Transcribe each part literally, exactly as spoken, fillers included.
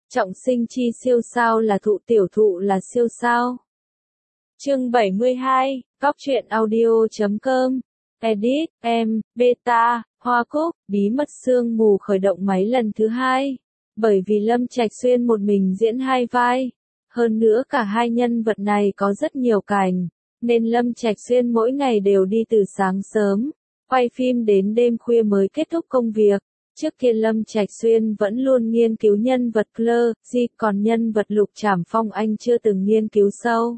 Trọng sinh chi siêu sao là thụ tiểu thụ là siêu sao. Chương bảy mươi hai, Góc truyện audio chấm com. Edit, em, beta, Hoa Cúc, bí mật sương mù khởi động máy lần thứ hai. Bởi vì Lâm Trạch Xuyên một mình diễn hai vai. Hơn nữa cả hai nhân vật này có rất nhiều cảnh. Nên Lâm Trạch Xuyên mỗi ngày đều đi từ sáng sớm, quay phim đến đêm khuya mới kết thúc công việc. Trước kia Lâm Trạch Xuyên vẫn luôn nghiên cứu nhân vật Claire, Di, còn nhân vật Lục Trảm Phong anh chưa từng nghiên cứu sâu.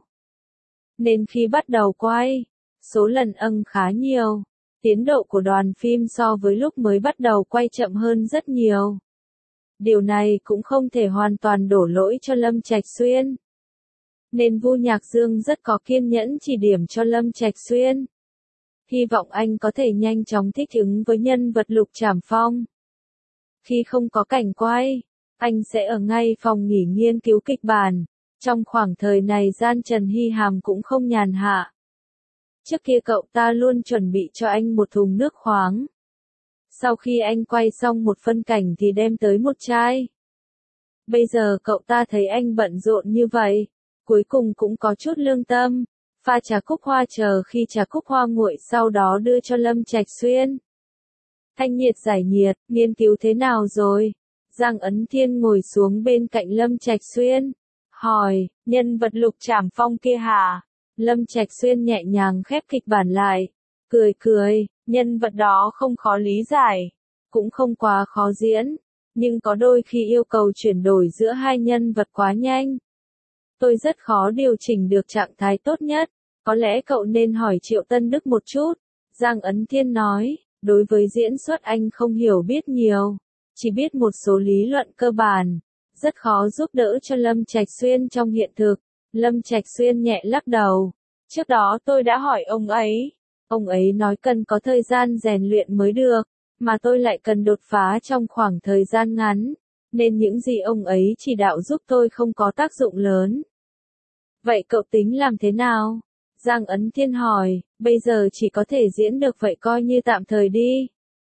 Nên khi bắt đầu quay, số lần âng khá nhiều. Tiến độ của đoàn phim so với lúc mới bắt đầu quay chậm hơn rất nhiều. Điều này cũng không thể hoàn toàn đổ lỗi cho Lâm Trạch Xuyên. Nên Vu Nhạc Dương rất có kiên nhẫn chỉ điểm cho Lâm Trạch Xuyên. Hy vọng anh có thể nhanh chóng thích ứng với nhân vật Lục Trảm Phong. Khi không có cảnh quay, anh sẽ ở ngay phòng nghỉ nghiên cứu kịch bản. Trong khoảng thời này gian Trần Hy Hàm cũng không nhàn hạ. Trước kia cậu ta luôn chuẩn bị cho anh một thùng nước khoáng. Sau khi anh quay xong một phân cảnh thì đem tới một chai. Bây giờ cậu ta thấy anh bận rộn như vậy, cuối cùng cũng có chút lương tâm, pha trà cúc hoa chờ khi trà cúc hoa nguội sau đó đưa cho Lâm Trạch Xuyên. Thanh nhiệt giải nhiệt, nghiên cứu thế nào rồi? Giang Ấn Thiên ngồi xuống bên cạnh Lâm Trạch Xuyên, hỏi, nhân vật Lục Trảm Phong kia hả? Lâm Trạch Xuyên nhẹ nhàng khép kịch bản lại, cười cười, nhân vật đó không khó lý giải, cũng không quá khó diễn, nhưng có đôi khi yêu cầu chuyển đổi giữa hai nhân vật quá nhanh. Tôi rất khó điều chỉnh được trạng thái tốt nhất, có lẽ cậu nên hỏi Triệu Tân Đức một chút. Giang Ấn Thiên nói, đối với diễn xuất anh không hiểu biết nhiều, chỉ biết một số lý luận cơ bản, rất khó giúp đỡ cho Lâm Trạch Xuyên trong hiện thực. Lâm Trạch Xuyên nhẹ lắc đầu, trước đó tôi đã hỏi ông ấy, ông ấy nói cần có thời gian rèn luyện mới được, mà tôi lại cần đột phá trong khoảng thời gian ngắn, nên những gì ông ấy chỉ đạo giúp tôi không có tác dụng lớn. Vậy cậu tính làm thế nào? Giang Ấn Thiên hỏi, bây giờ chỉ có thể diễn được vậy coi như tạm thời đi.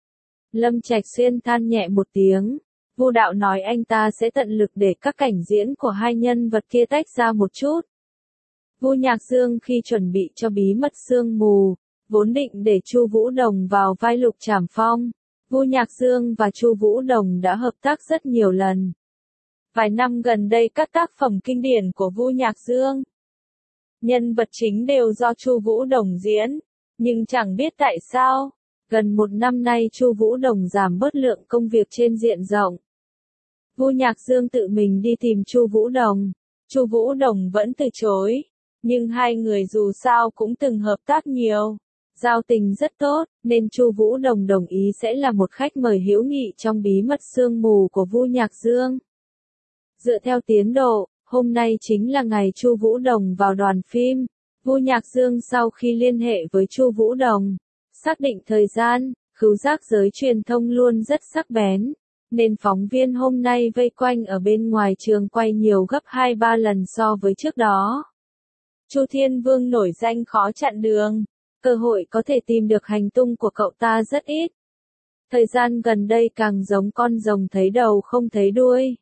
Lâm Trạch Xuyên than nhẹ một tiếng, Vu đạo nói anh ta sẽ tận lực để các cảnh diễn của hai nhân vật kia tách ra một chút. Vu Nhạc Dương khi chuẩn bị cho bí mật sương mù, vốn định để Chu Vũ Đồng vào vai Lục Trảm Phong. Vu Nhạc Dương và Chu Vũ Đồng đã hợp tác rất nhiều lần. Vài năm gần đây các tác phẩm kinh điển của Vu Nhạc Dương, nhân vật chính đều do Chu Vũ Đồng diễn, nhưng chẳng biết tại sao, gần một năm nay Chu Vũ Đồng giảm bớt lượng công việc trên diện rộng. Vu Nhạc Dương tự mình đi tìm Chu Vũ Đồng, Chu Vũ Đồng vẫn từ chối, nhưng hai người dù sao cũng từng hợp tác nhiều, giao tình rất tốt, nên Chu Vũ Đồng đồng ý sẽ là một khách mời hữu nghị trong bí mật sương mù của Vu Nhạc Dương. Dựa theo tiến độ, hôm nay chính là ngày Chu Vũ Đồng vào đoàn phim. Vu Nhạc Dương sau khi liên hệ với Chu Vũ Đồng, xác định thời gian, khứu giác giới truyền thông luôn rất sắc bén, nên phóng viên hôm nay vây quanh ở bên ngoài trường quay nhiều gấp hai ba lần so với trước đó. Chu Thiên Vương nổi danh khó chặn đường, cơ hội có thể tìm được hành tung của cậu ta rất ít. Thời gian gần đây càng giống con rồng thấy đầu không thấy đuôi.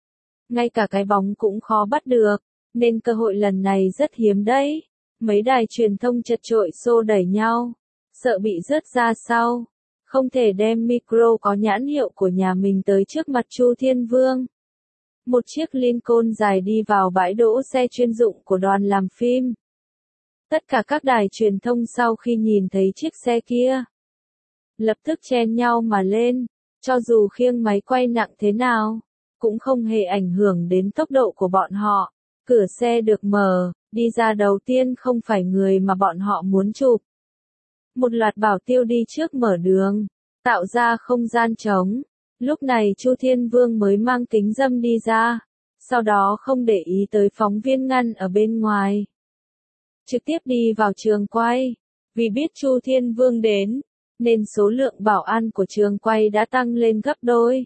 Ngay cả cái bóng cũng khó bắt được, nên cơ hội lần này rất hiếm đấy. Mấy đài truyền thông chật chội xô đẩy nhau, sợ bị rớt ra sau, không thể đem micro có nhãn hiệu của nhà mình tới trước mặt Chu Thiên Vương. Một chiếc Lincoln dài đi vào bãi đỗ xe chuyên dụng của đoàn làm phim. Tất cả các đài truyền thông sau khi nhìn thấy chiếc xe kia, lập tức chen nhau mà lên, cho dù khiêng máy quay nặng thế nào, cũng không hề ảnh hưởng đến tốc độ của bọn họ. Cửa xe được mở, đi ra đầu tiên không phải người mà bọn họ muốn chụp. Một loạt bảo tiêu đi trước mở đường, tạo ra không gian trống. Lúc này Chu Thiên Vương mới mang kính râm đi ra, sau đó không để ý tới phóng viên ngăn ở bên ngoài. Trực tiếp đi vào trường quay, vì biết Chu Thiên Vương đến, nên số lượng bảo an của trường quay đã tăng lên gấp đôi.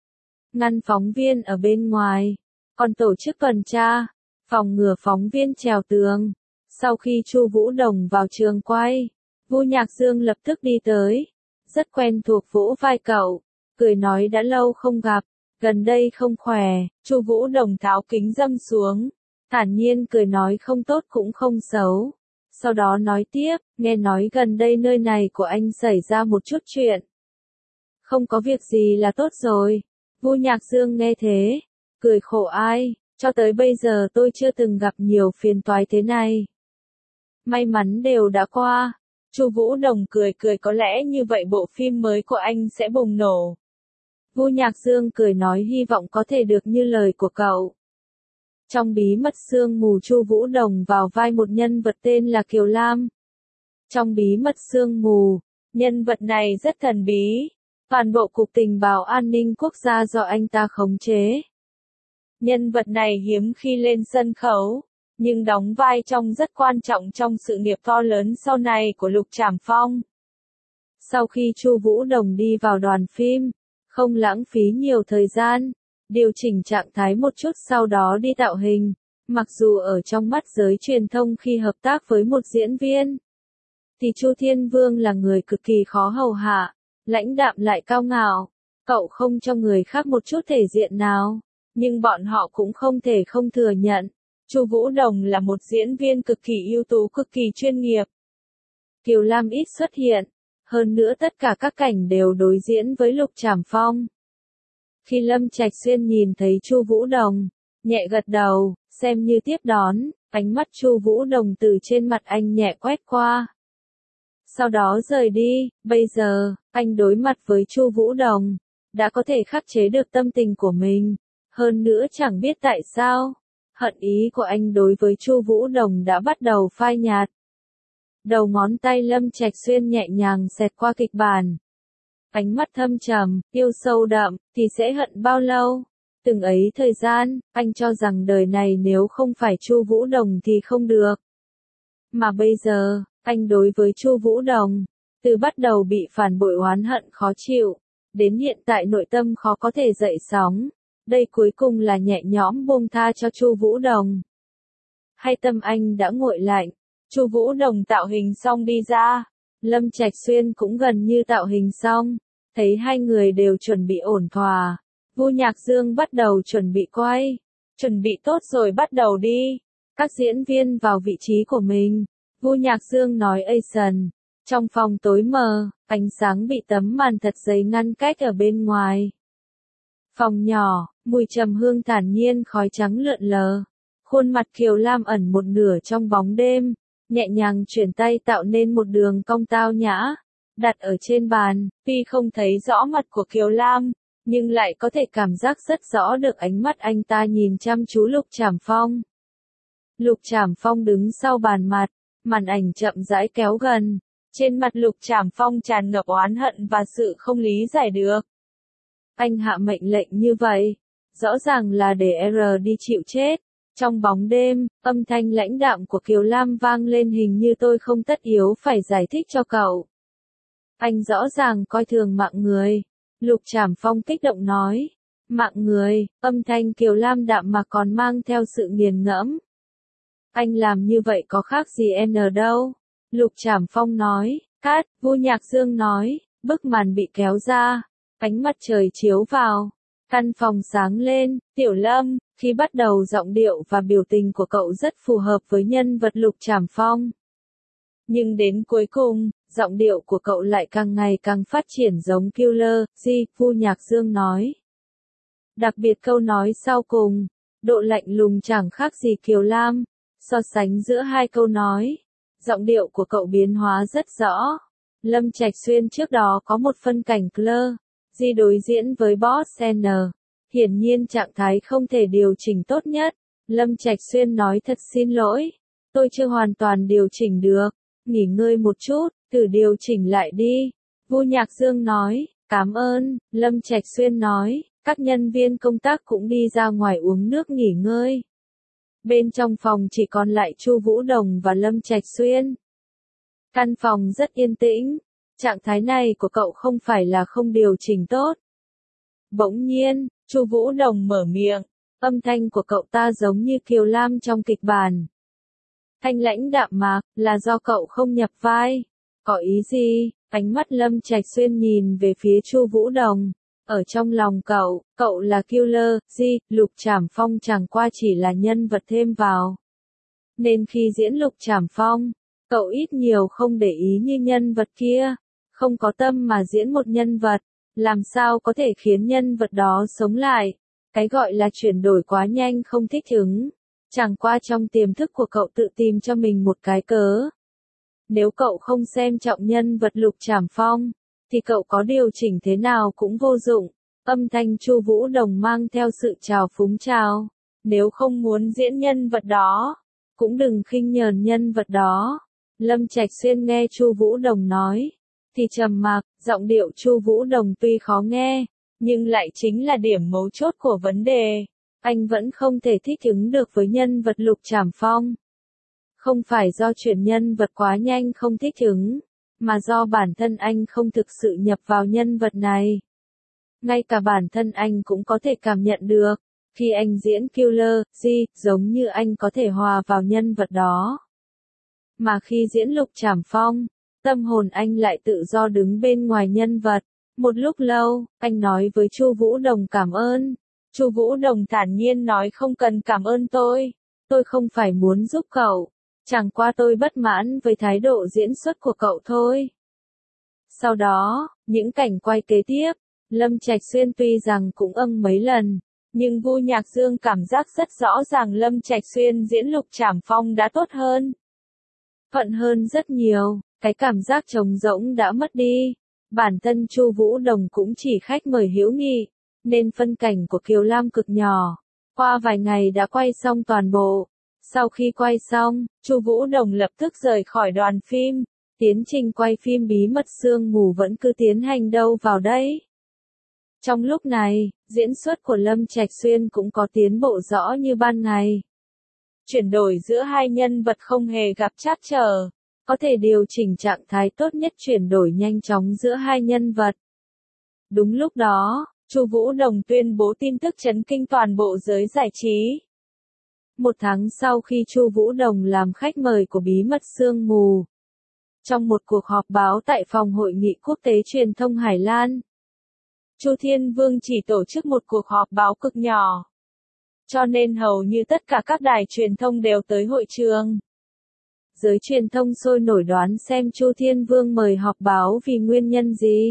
Ngăn phóng viên ở bên ngoài, còn tổ chức tuần tra, phòng ngừa phóng viên trèo tường. Sau khi Chu Vũ Đồng vào trường quay, Vu Nhạc Dương lập tức đi tới, rất quen thuộc vỗ vai cậu, cười nói đã lâu không gặp, Gần đây không khỏe, Chu Vũ Đồng tháo kính râm xuống, thản nhiên cười nói không tốt cũng không xấu. Sau đó nói tiếp, nghe nói gần đây nơi này của anh xảy ra một chút chuyện. Không có việc gì là tốt rồi. Vu Nhạc Dương nghe thế, cười khổ ai, cho tới bây giờ tôi chưa từng gặp nhiều phiền toái thế này. May mắn đều đã qua. Chu Vũ Đồng cười cười có lẽ như vậy bộ phim mới của anh sẽ bùng nổ. Vu Nhạc Dương cười nói hy vọng có thể được như lời của cậu. Trong Bí mật sương mù Chu Vũ Đồng vào vai một nhân vật tên là Kiều Lam. Trong Bí mật sương mù, nhân vật này rất thần bí. Toàn bộ cục tình báo an ninh quốc gia do anh ta khống chế. Nhân vật này hiếm khi lên sân khấu, nhưng đóng vai trông rất quan trọng trong sự nghiệp to lớn sau này của Lục Trảm Phong. Sau khi Chu Vũ Đồng đi vào đoàn phim, không lãng phí nhiều thời gian, điều chỉnh trạng thái một chút sau đó đi tạo hình, mặc dù ở trong mắt giới truyền thông khi hợp tác với một diễn viên, thì Chu Thiên Vương là người cực kỳ khó hầu hạ, lãnh đạm lại cao ngạo, cậu không cho người khác một chút thể diện nào, nhưng bọn họ cũng không thể không thừa nhận, Chu Vũ Đồng là một diễn viên cực kỳ ưu tú cực kỳ chuyên nghiệp. Kiều Lam ít xuất hiện, hơn nữa tất cả các cảnh đều đối diễn với Lục Trảm Phong. Khi Lâm Trạch Xuyên nhìn thấy Chu Vũ Đồng, nhẹ gật đầu, xem như tiếp đón, ánh mắt Chu Vũ Đồng từ trên mặt anh nhẹ quét qua. Sau đó rời đi, bây giờ, anh đối mặt với Chu Vũ Đồng, đã có thể khắc chế được tâm tình của mình, hơn nữa chẳng biết tại sao, hận ý của anh đối với Chu Vũ Đồng đã bắt đầu phai nhạt. Đầu ngón tay Lâm Trạch Xuyên nhẹ nhàng xẹt qua kịch bản. Ánh mắt thâm trầm, yêu sâu đậm, thì sẽ hận bao lâu? Từng ấy thời gian, anh cho rằng đời này nếu không phải Chu Vũ Đồng thì không được. Mà bây giờ, anh đối với Chu Vũ Đồng, từ bắt đầu bị phản bội oán hận khó chịu, đến hiện tại nội tâm khó có thể dậy sóng, đây cuối cùng là nhẹ nhõm buông tha cho Chu Vũ Đồng. Hay tâm anh đã nguội lạnh, Chu Vũ Đồng tạo hình xong đi ra, Lâm Trạch Xuyên cũng gần như tạo hình xong, thấy hai người đều chuẩn bị ổn thỏa, Vu Nhạc Dương bắt đầu chuẩn bị quay, chuẩn bị tốt rồi bắt đầu đi, các diễn viên vào vị trí của mình. Vu Nhạc Dương nói Action. Trong phòng tối mờ, ánh sáng bị tấm màn thật dày ngăn cách ở bên ngoài. Phòng nhỏ, mùi trầm hương thản nhiên khói trắng lượn lờ. Khuôn mặt Kiều Lam ẩn một nửa trong bóng đêm, nhẹ nhàng chuyển tay tạo nên một đường cong tao nhã, đặt ở trên bàn, tuy không thấy rõ mặt của Kiều Lam, nhưng lại có thể cảm giác rất rõ được ánh mắt anh ta nhìn chăm chú Lục Trảm Phong. Lục Trảm Phong đứng sau bàn mặt, màn ảnh chậm rãi kéo gần, trên mặt Lục Trảm Phong tràn ngập oán hận và sự không lý giải được. Anh hạ mệnh lệnh như vậy, rõ ràng là để R đi chịu chết. Trong bóng đêm, âm thanh lãnh đạm của Kiều Lam vang lên hình như tôi không tất yếu phải giải thích cho cậu. Anh rõ ràng coi thường mạng người. Lục Trảm Phong kích động nói. Mạng người, âm thanh Kiều Lam đạm mà còn mang theo sự nghiền ngẫm. Anh làm như vậy có khác gì N đâu. Lục Trảm Phong nói. Cát, Vu Nhạc Dương nói. Bức màn bị kéo ra. Ánh mặt trời chiếu vào. Căn phòng sáng lên. Tiểu Lâm, khi bắt đầu giọng điệu và biểu tình của cậu rất phù hợp với nhân vật Lục Trảm Phong. Nhưng đến cuối cùng, giọng điệu của cậu lại càng ngày càng phát triển giống Killer, Di, Vu Nhạc Dương nói. Đặc biệt câu nói sau cùng, độ lạnh lùng chẳng khác gì Kiều Lam, so sánh giữa hai câu nói, giọng điệu của cậu biến hóa rất rõ. Lâm Trạch Xuyên trước đó có một phân cảnh Killer, Di đối diễn với Boss N. Hiển nhiên trạng thái không thể điều chỉnh tốt nhất. Lâm Trạch Xuyên nói thật xin lỗi, tôi chưa hoàn toàn điều chỉnh được, nghỉ ngơi một chút, thử điều chỉnh lại đi. Vu Nhạc Dương nói, cảm ơn. Lâm Trạch Xuyên nói, các nhân viên công tác cũng đi ra ngoài uống nước nghỉ ngơi. Bên trong phòng chỉ còn lại Chu Vũ Đồng và Lâm Trạch Xuyên. Căn phòng rất yên tĩnh, trạng thái này của cậu không phải là không điều chỉnh tốt. Bỗng nhiên, Chu Vũ Đồng mở miệng, âm thanh của cậu ta giống như Kiều Lam trong kịch bản. Thanh lãnh đạm mạc, là do cậu không nhập vai. Có ý gì? Ánh mắt Lâm Trạch Xuyên nhìn về phía Chu Vũ Đồng, Ở trong lòng cậu, cậu là killer, Di, Lục Trảm Phong chẳng qua chỉ là nhân vật thêm vào. Nên khi diễn Lục Trảm Phong, cậu ít nhiều không để ý như nhân vật kia, không có tâm mà diễn một nhân vật, làm sao có thể khiến nhân vật đó sống lại. Cái gọi là chuyển đổi quá nhanh không thích ứng, chẳng qua trong tiềm thức của cậu tự tìm cho mình một cái cớ. Nếu cậu không xem trọng nhân vật Lục Trảm Phong, thì cậu có điều chỉnh thế nào cũng vô dụng. Âm thanh Chu Vũ Đồng mang theo sự trào phúng chào. Nếu không muốn diễn nhân vật đó, cũng đừng khinh nhờn nhân vật đó. Lâm Trạch Xuyên nghe Chu Vũ Đồng nói, thì trầm mặc, giọng điệu Chu Vũ Đồng tuy khó nghe, nhưng lại chính là điểm mấu chốt của vấn đề. Anh vẫn không thể thích ứng được với nhân vật Lục Trảm Phong. Không phải do chuyển nhân vật quá nhanh không thích ứng, mà do bản thân anh không thực sự nhập vào nhân vật này. Ngay cả bản thân anh cũng có thể cảm nhận được, khi anh diễn killer, Di, giống như anh có thể hòa vào nhân vật đó. Mà khi diễn Lục Trảm Phong, tâm hồn anh lại tự do đứng bên ngoài nhân vật. Một lúc lâu, anh nói với Chu Vũ Đồng cảm ơn. Chu Vũ Đồng thản nhiên nói không cần cảm ơn tôi, tôi không phải muốn giúp cậu, chẳng qua tôi bất mãn với thái độ diễn xuất của cậu thôi. Sau đó, những cảnh quay kế tiếp, Lâm Trạch Xuyên tuy rằng cũng âm mấy lần, nhưng Vu Nhạc Dương cảm giác rất rõ ràng Lâm Trạch Xuyên diễn Lục Trảm Phong đã tốt hơn. Thuận hơn rất nhiều, cái cảm giác trống rỗng đã mất đi. Bản thân Chu Vũ Đồng cũng chỉ khách mời hữu nghị, nên phân cảnh của Kiều Lam cực nhỏ. Qua vài ngày đã quay xong toàn bộ. Sau khi quay xong, Chu Vũ Đồng lập tức rời khỏi đoàn phim. Tiến trình quay phim Bí mật sương mù vẫn cứ tiến hành đâu vào đấy. Trong lúc này, diễn xuất của Lâm Trạch Xuyên cũng có tiến bộ rõ như ban ngày. Chuyển đổi giữa hai nhân vật không hề gặp trắc trở, có thể điều chỉnh trạng thái tốt nhất chuyển đổi nhanh chóng giữa hai nhân vật. Đúng lúc đó, Chu Vũ Đồng tuyên bố tin tức chấn kinh toàn bộ giới giải trí. Một tháng sau khi Chu Vũ Đồng làm khách mời của Bí mật sương mù, trong một cuộc họp báo tại phòng hội nghị quốc tế truyền thông Hải Lan, Chu Thiên Vương chỉ tổ chức một cuộc họp báo cực nhỏ, cho nên hầu như tất cả các đài truyền thông đều tới hội trường. Giới truyền thông sôi nổi đoán xem Chu Thiên Vương mời họp báo vì nguyên nhân gì.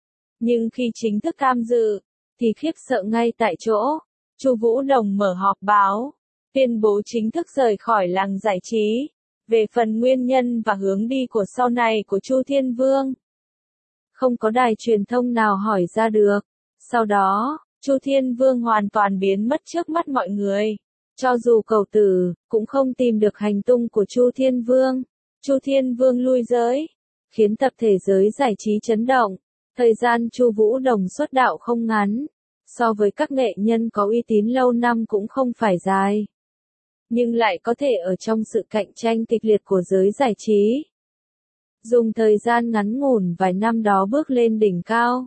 Nhưng khi chính thức tham dự, thì khiếp sợ ngay tại chỗ. Chu Vũ Đồng mở họp báo, tuyên bố chính thức rời khỏi làng giải trí. Về phần nguyên nhân và hướng đi của sau này của Chu Thiên Vương, không có đài truyền thông nào hỏi ra được. Sau đó, Chu Thiên Vương hoàn toàn biến mất trước mắt mọi người. Cho dù cầu tử, cũng không tìm được hành tung của Chu Thiên Vương. Chu Thiên Vương lui giới, khiến tập thể giới giải trí chấn động. Thời gian Chu Vũ Đồng xuất đạo không ngắn, so với các nghệ nhân có uy tín lâu năm cũng không phải dài. Nhưng lại có thể ở trong sự cạnh tranh kịch liệt của giới giải trí, dùng thời gian ngắn ngủn vài năm đó bước lên đỉnh cao.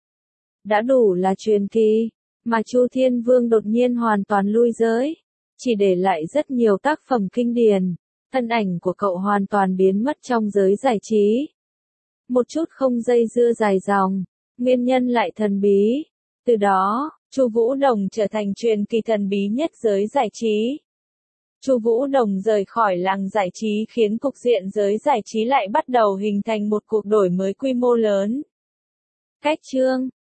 Đã đủ là truyền kỳ, mà Chu Thiên Vương đột nhiên hoàn toàn lui giới, chỉ để lại rất nhiều tác phẩm kinh điển. Thân ảnh của cậu hoàn toàn biến mất trong giới giải trí. Một chút không dây dưa dài dòng, nguyên nhân lại thần bí. Từ đó, Chu Vũ Đồng trở thành truyền kỳ thần bí nhất giới giải trí. Chu Vũ Đồng rời khỏi làng giải trí khiến cục diện giới giải trí lại bắt đầu hình thành một cuộc đổi mới quy mô lớn. Cách chương